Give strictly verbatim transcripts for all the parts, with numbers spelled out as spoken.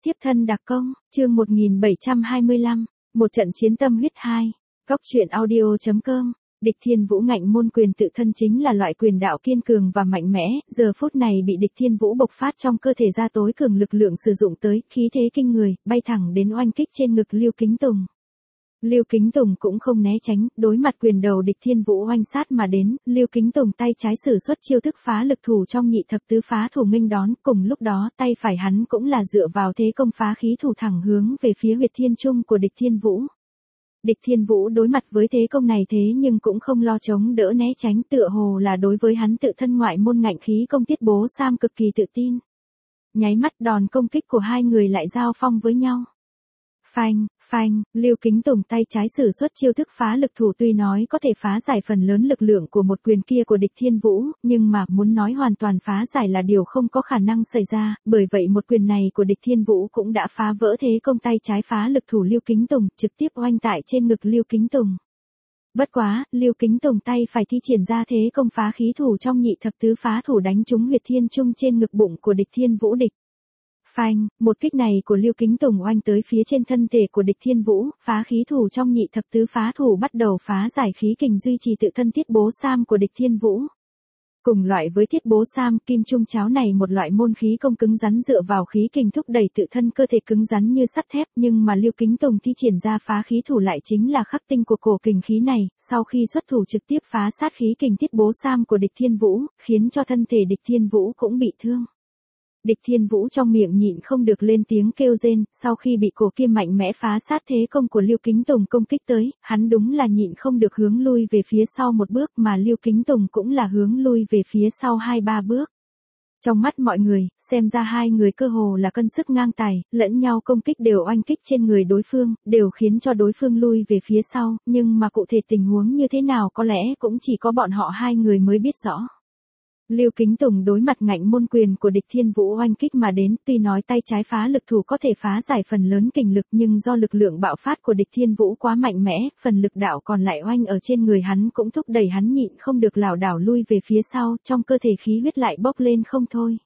Tiếp thân đặc công, chương một nghìn bảy trăm hai mươi lăm, một trận chiến tâm huyết hai. Góc truyện audio chấm com. Địch Thiên Vũ ngạnh môn quyền tự thân chính là loại quyền đạo kiên cường và mạnh mẽ, giờ phút này bị Địch Thiên Vũ bộc phát trong cơ thể ra tối cường lực lượng sử dụng tới, khí thế kinh người, bay thẳng đến oanh kích trên ngực Lưu Kính Tùng. Lưu Kính Tùng cũng không né tránh, đối mặt quyền đầu Địch Thiên Vũ oanh sát mà đến, Lưu Kính Tùng tay trái sử xuất chiêu thức phá lực thủ trong nhị thập tứ phá thủ nghênh đón, cùng lúc đó tay phải hắn cũng là dựa vào thế công phá khí thủ thẳng hướng về phía huyệt thiên trung của Địch Thiên Vũ. Địch Thiên Vũ đối mặt với thế công này thế nhưng cũng không lo chống đỡ né tránh, tựa hồ là đối với hắn tự thân ngoại môn ngạnh khí công tiết bố Sam cực kỳ tự tin. Nháy mắt đòn công kích của hai người lại giao phong với nhau. Phanh, phanh, Lưu Kính Tùng tay trái sử xuất chiêu thức phá lực thủ tuy nói có thể phá giải phần lớn lực lượng của một quyền kia của Địch Thiên Vũ, nhưng mà muốn nói hoàn toàn phá giải là điều không có khả năng xảy ra, bởi vậy một quyền này của Địch Thiên Vũ cũng đã phá vỡ thế công tay trái phá lực thủ Lưu Kính Tùng, trực tiếp oanh tại trên ngực Lưu Kính Tùng. Bất quá, Lưu Kính Tùng tay phải thi triển ra thế công phá khí thủ trong nhị thập tứ phá thủ đánh trúng huyệt thiên trung trên ngực bụng của Địch Thiên Vũ địch. Phanh, một kích này của Lưu Kính Tùng oanh tới phía trên thân thể của Địch Thiên Vũ, phá khí thủ trong nhị thập tứ phá thủ bắt đầu phá giải khí kình duy trì tự thân thiết bố Sam của Địch Thiên Vũ. Cùng loại với thiết bố Sam, kim trung cháo này một loại môn khí công cứng rắn dựa vào khí kình thúc đẩy tự thân cơ thể cứng rắn như sắt thép, nhưng mà Lưu Kính Tùng thi triển ra phá khí thủ lại chính là khắc tinh của cổ kình khí này, sau khi xuất thủ trực tiếp phá sát khí kình thiết bố Sam của Địch Thiên Vũ, khiến cho thân thể Địch Thiên Vũ cũng bị thương. Địch Thiên Vũ trong miệng nhịn không được lên tiếng kêu rên, sau khi bị cổ kia mạnh mẽ phá sát thế công của Lưu Kính Tùng công kích tới, hắn đúng là nhịn không được hướng lui về phía sau một bước mà Lưu Kính Tùng cũng là hướng lui về phía sau hai ba bước. Trong mắt mọi người, xem ra hai người cơ hồ là cân sức ngang tài, lẫn nhau công kích đều oanh kích trên người đối phương, đều khiến cho đối phương lui về phía sau, nhưng mà cụ thể tình huống như thế nào có lẽ cũng chỉ có bọn họ hai người mới biết rõ. Lưu Kính Tùng đối mặt ngạnh môn quyền của Địch Thiên Vũ oanh kích mà đến, tuy nói tay trái phá lực thủ có thể phá giải phần lớn kình lực nhưng do lực lượng bạo phát của Địch Thiên Vũ quá mạnh mẽ, phần lực đạo còn lại oanh ở trên người hắn cũng thúc đẩy hắn nhịn không được lảo đảo lui về phía sau, trong cơ thể khí huyết lại bốc lên không thôi.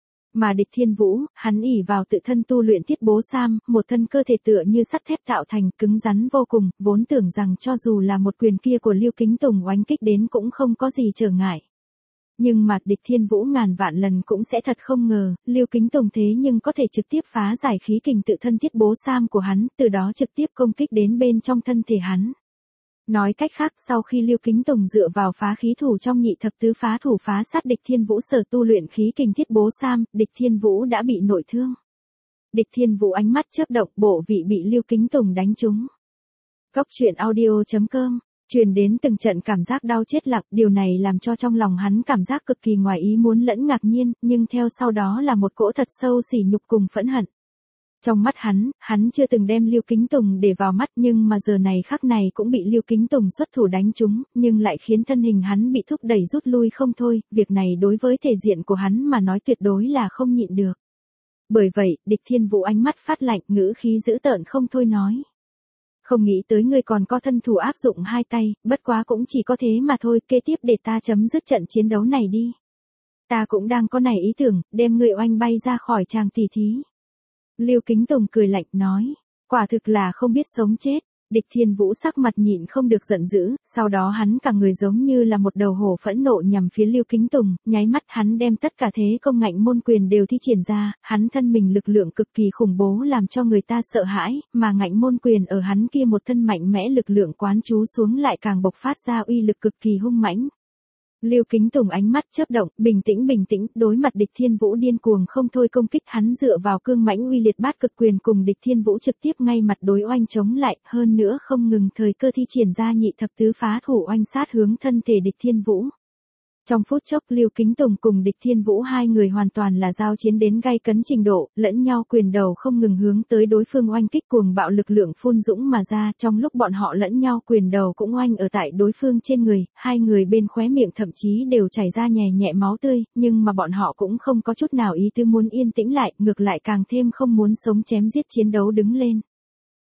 Mà Địch Thiên Vũ, hắn ỷ vào tự thân tu luyện thiết bố Sam, một thân cơ thể tựa như sắt thép tạo thành, cứng rắn vô cùng, vốn tưởng rằng cho dù là một quyền kia của Lưu Kính Tùng oanh kích đến cũng không có gì trở ngại. Nhưng mà Địch Thiên Vũ ngàn vạn lần cũng sẽ thật không ngờ, Lưu Kính Tùng thế nhưng có thể trực tiếp phá giải khí kình tự thân thiết bố Sam của hắn, từ đó trực tiếp công kích đến bên trong thân thể hắn. Nói cách khác, sau khi Lưu Kính Tùng dựa vào phá khí thủ trong nhị thập tứ phá thủ phá sát Địch Thiên Vũ sở tu luyện khí kình thiết bố Sam, Địch Thiên Vũ đã bị nội thương. Địch Thiên Vũ ánh mắt chớp động, bộ vị bị Lưu Kính Tùng đánh trúng. Góc truyện audio chấm com. Truyền đến từng trận cảm giác đau chết lặng, điều này làm cho trong lòng hắn cảm giác cực kỳ ngoài ý muốn lẫn ngạc nhiên, nhưng theo sau đó là một cỗ thật sâu sỉ nhục cùng phẫn hận. Trong mắt hắn, hắn chưa từng đem Lưu Kính Tùng để vào mắt nhưng mà giờ này khắc này cũng bị Lưu Kính Tùng xuất thủ đánh trúng, nhưng lại khiến thân hình hắn bị thúc đẩy rút lui không thôi, việc này đối với thể diện của hắn mà nói tuyệt đối là không nhịn được. Bởi vậy, Địch Thiên Vũ ánh mắt phát lạnh, ngữ khí dữ tợn không thôi nói. Không nghĩ tới ngươi còn có thân thủ áp dụng hai tay, bất quá cũng chỉ có thế mà thôi, kế tiếp để ta chấm dứt trận chiến đấu này đi. Ta cũng đang có này ý tưởng, đem ngươi oanh bay ra khỏi tràng tỉ thí. Lưu Kính Tùng cười lạnh nói, quả thực là không biết sống chết. Địch Thiên Vũ sắc mặt nhịn không được giận dữ, sau đó hắn cả người giống như là một đầu hổ phẫn nộ nhằm phía Lưu Kính Tùng, nháy mắt hắn đem tất cả thế công ngạnh môn quyền đều thi triển ra, hắn thân mình lực lượng cực kỳ khủng bố làm cho người ta sợ hãi, mà ngạnh môn quyền ở hắn kia một thân mạnh mẽ lực lượng quán trú xuống lại càng bộc phát ra uy lực cực kỳ hung mãnh. Lưu Kính Tùng ánh mắt chớp động, bình tĩnh bình tĩnh, đối mặt Địch Thiên Vũ điên cuồng không thôi công kích, hắn dựa vào cương mãnh uy liệt bát cực quyền cùng Địch Thiên Vũ trực tiếp ngay mặt đối oanh chống lại, hơn nữa không ngừng thời cơ thi triển ra nhị thập tứ phá thủ oanh sát hướng thân thể Địch Thiên Vũ. Trong phút chốc Lưu Kính Tùng cùng Địch Thiên Vũ hai người hoàn toàn là giao chiến đến gay cấn trình độ, lẫn nhau quyền đầu không ngừng hướng tới đối phương oanh kích cuồng bạo lực lượng phun dũng mà ra, trong lúc bọn họ lẫn nhau quyền đầu cũng oanh ở tại đối phương trên người, hai người bên khóe miệng thậm chí đều chảy ra nhè nhẹ máu tươi, nhưng mà bọn họ cũng không có chút nào ý tư muốn yên tĩnh lại, ngược lại càng thêm không muốn sống chém giết chiến đấu đứng lên.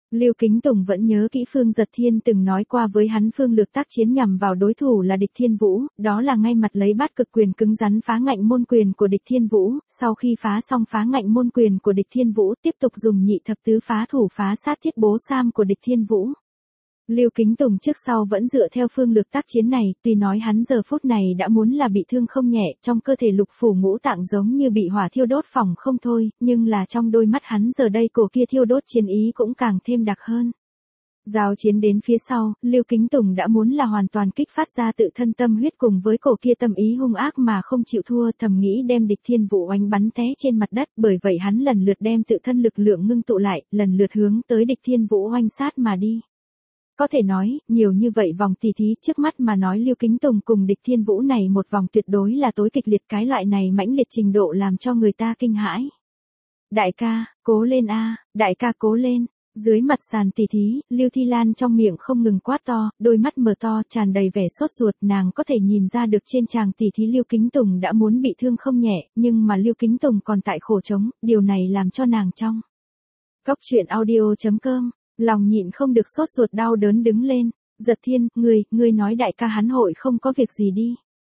Lưu Kính Tùng vẫn nhớ kỹ Phương Giật Thiên từng nói qua với hắn phương lược tác chiến nhằm vào đối thủ là địch Thiên Vũ, đó là ngay mặt lấy bát cực quyền cứng rắn phá ngạnh môn quyền của địch Thiên Vũ, sau khi phá xong phá ngạnh môn quyền của địch Thiên Vũ tiếp tục dùng nhị thập tứ phá thủ phá sát thiết bố sam của địch Thiên Vũ. Lưu Kính Tùng trước sau vẫn dựa theo phương lược tác chiến này, tuy nói hắn giờ phút này đã muốn là bị thương không nhẹ, trong cơ thể lục phủ ngũ tạng giống như bị hỏa thiêu đốt phỏng không thôi, nhưng là trong đôi mắt hắn giờ đây cổ kia thiêu đốt chiến ý cũng càng thêm đặc hơn. Giao chiến đến phía sau, Lưu Kính Tùng đã muốn là hoàn toàn kích phát ra tự thân tâm huyết cùng với cổ kia tâm ý hung ác mà không chịu thua, thầm nghĩ đem địch Thiên Vũ oanh bắn té trên mặt đất, bởi vậy hắn lần lượt đem tự thân lực lượng ngưng tụ lại, lần lượt hướng tới địch Thiên Vũ oanh sát mà đi. Có thể nói, nhiều như vậy vòng tỉ thí trước mắt mà nói Lưu Kính Tùng cùng địch Thiên Vũ này một vòng tuyệt đối là tối kịch liệt, cái loại này mãnh liệt trình độ làm cho người ta kinh hãi. Đại ca, cố lên a, đại ca cố lên. Dưới mặt sàn tỉ thí, Lưu Thi Lan trong miệng không ngừng quát to, đôi mắt mở to tràn đầy vẻ sốt ruột, nàng có thể nhìn ra được trên tràng tỉ thí Lưu Kính Tùng đã muốn bị thương không nhẹ, nhưng mà Lưu Kính Tùng còn tại khổ chống, điều này làm cho nàng trong. Cóc truyện audio chấm com lòng nhịn không được sốt ruột đau đớn đứng lên, Giật Thiên, ngươi, ngươi nói đại ca hắn hội không có việc gì đi.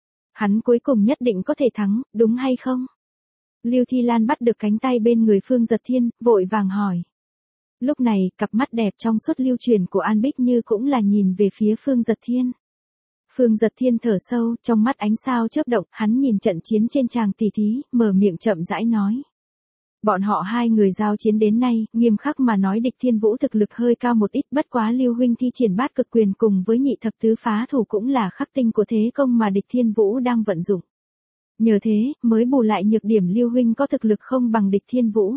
Hắn cuối cùng nhất định có thể thắng, đúng hay không? Lưu Thi Lan bắt được cánh tay bên người Phương Giật Thiên, vội vàng hỏi. Lúc này, cặp mắt đẹp trong suốt lưu truyền của An Bích Như cũng là nhìn về phía Phương Giật Thiên. Phương Giật Thiên thở sâu, trong mắt ánh sao chớp động, hắn nhìn trận chiến trên tràng tỉ thí, mở miệng chậm rãi nói. Bọn họ hai người giao chiến đến nay, nghiêm khắc mà nói địch Thiên Vũ thực lực hơi cao một ít, bất quá Lưu huynh thi triển bát cực quyền cùng với nhị thập tứ phá thủ cũng là khắc tinh của thế công mà địch Thiên Vũ đang vận dụng. Nhờ thế, mới bù lại nhược điểm Lưu huynh có thực lực không bằng địch Thiên Vũ.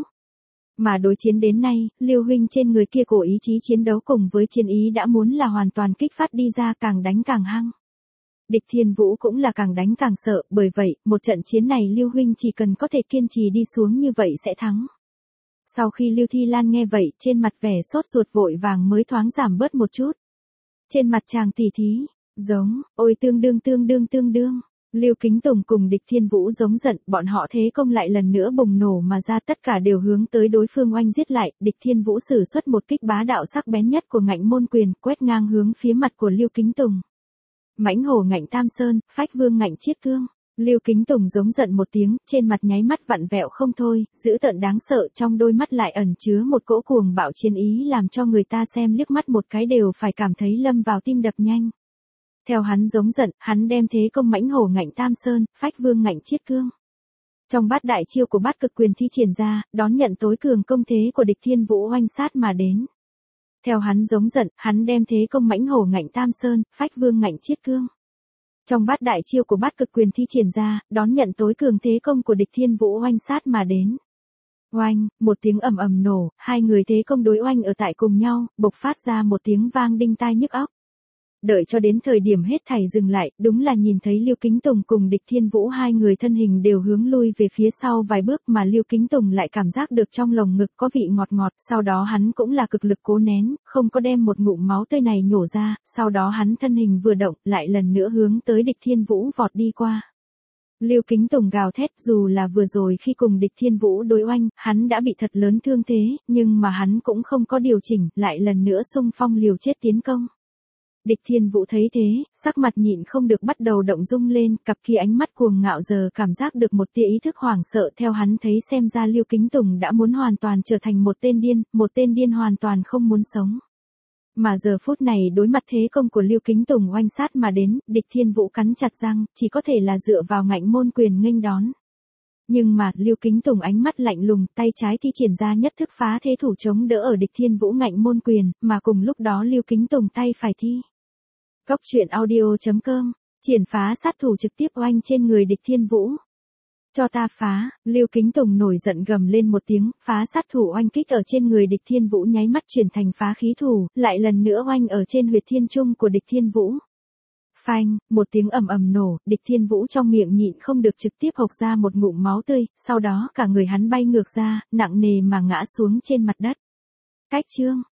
Mà đối chiến đến nay, Lưu huynh trên người kia cổ ý chí chiến đấu cùng với chiến ý đã muốn là hoàn toàn kích phát đi ra, càng đánh càng hăng. Địch Thiên Vũ cũng là càng đánh càng sợ, bởi vậy, một trận chiến này Lưu huynh chỉ cần có thể kiên trì đi xuống như vậy sẽ thắng. Sau khi Lưu Thi Lan nghe vậy, trên mặt vẻ sốt ruột vội vàng mới thoáng giảm bớt một chút. Trên mặt chàng tỉ thí, giống, ôi tương đương tương đương tương đương. Lưu Kính Tùng cùng địch Thiên Vũ giống giận, bọn họ thế công lại lần nữa bùng nổ mà ra, tất cả đều hướng tới đối phương oanh giết lại, địch Thiên Vũ sử xuất một kích bá đạo sắc bén nhất của ngạnh môn quyền, quét ngang hướng phía mặt của Lưu Kính Tùng. Mãnh hổ ngạnh tam sơn, phách vương ngạnh chiết cương. Lưu Kính Tùng giống giận một tiếng, trên mặt nháy mắt vặn vẹo không thôi, dữ tợn đáng sợ, trong đôi mắt lại ẩn chứa một cỗ cuồng bạo chiến ý làm cho người ta xem liếc mắt một cái đều phải cảm thấy lâm vào tim đập nhanh. Theo hắn giống giận, hắn đem thế công mãnh hổ ngạnh tam sơn, phách vương ngạnh chiết cương. Trong bát đại chiêu của bát cực quyền thi triển ra, đón nhận tối cường công thế của địch Thiên Vũ oanh sát mà đến. Theo hắn giống giận, hắn đem thế công mãnh hổ ngạnh tam sơn, phách vương ngạnh chiết cương. Trong bát đại chiêu của bát cực quyền thi triển ra, đón nhận tối cường thế công của địch Thiên Vũ oanh sát mà đến. Oanh, một tiếng ầm ầm nổ, hai người thế công đối oanh ở tại cùng nhau, bộc phát ra một tiếng vang đinh tai nhức óc. Đợi cho đến thời điểm hết thảy dừng lại, đúng là nhìn thấy Lưu Kính Tùng cùng địch Thiên Vũ hai người thân hình đều hướng lui về phía sau vài bước, mà Lưu Kính Tùng lại cảm giác được trong lồng ngực có vị ngọt ngọt, sau đó hắn cũng là cực lực cố nén, không có đem một ngụm máu tươi này nhổ ra, sau đó hắn thân hình vừa động, lại lần nữa hướng tới địch Thiên Vũ vọt đi qua. Lưu Kính Tùng gào thét, dù là vừa rồi khi cùng địch Thiên Vũ đối oanh, hắn đã bị thật lớn thương thế, nhưng mà hắn cũng không có điều chỉnh, lại lần nữa xung phong liều chết tiến công. Địch Thiên Vũ thấy thế, sắc mặt nhịn không được bắt đầu động dung lên, cặp kia ánh mắt cuồng ngạo giờ cảm giác được một tia ý thức hoảng sợ, theo hắn thấy xem ra Lưu Kính Tùng đã muốn hoàn toàn trở thành một tên điên, một tên điên hoàn toàn không muốn sống. Mà giờ phút này đối mặt thế công của Lưu Kính Tùng oanh sát mà đến, địch Thiên Vũ cắn chặt răng, chỉ có thể là dựa vào ngạnh môn quyền nghênh đón. Nhưng mà, Lưu Kính Tùng ánh mắt lạnh lùng, tay trái thi triển ra nhất thức phá thế thủ chống đỡ ở địch Thiên Vũ ngạnh môn quyền, mà cùng lúc đó Lưu Kính Tùng tay phải thi. Cóc truyện audio chấm com, triển phá sát thủ trực tiếp oanh trên người địch Thiên Vũ. Cho ta phá, Lưu Kính Tùng nổi giận gầm lên một tiếng, phá sát thủ oanh kích ở trên người địch Thiên Vũ nháy mắt chuyển thành phá khí thủ, lại lần nữa oanh ở trên huyệt thiên trung của địch Thiên Vũ. Phanh, một tiếng ầm ầm nổ, địch Thiên Vũ trong miệng nhịn không được trực tiếp hộc ra một ngụm máu tươi, sau đó cả người hắn bay ngược ra, nặng nề mà ngã xuống trên mặt đất. Cách chương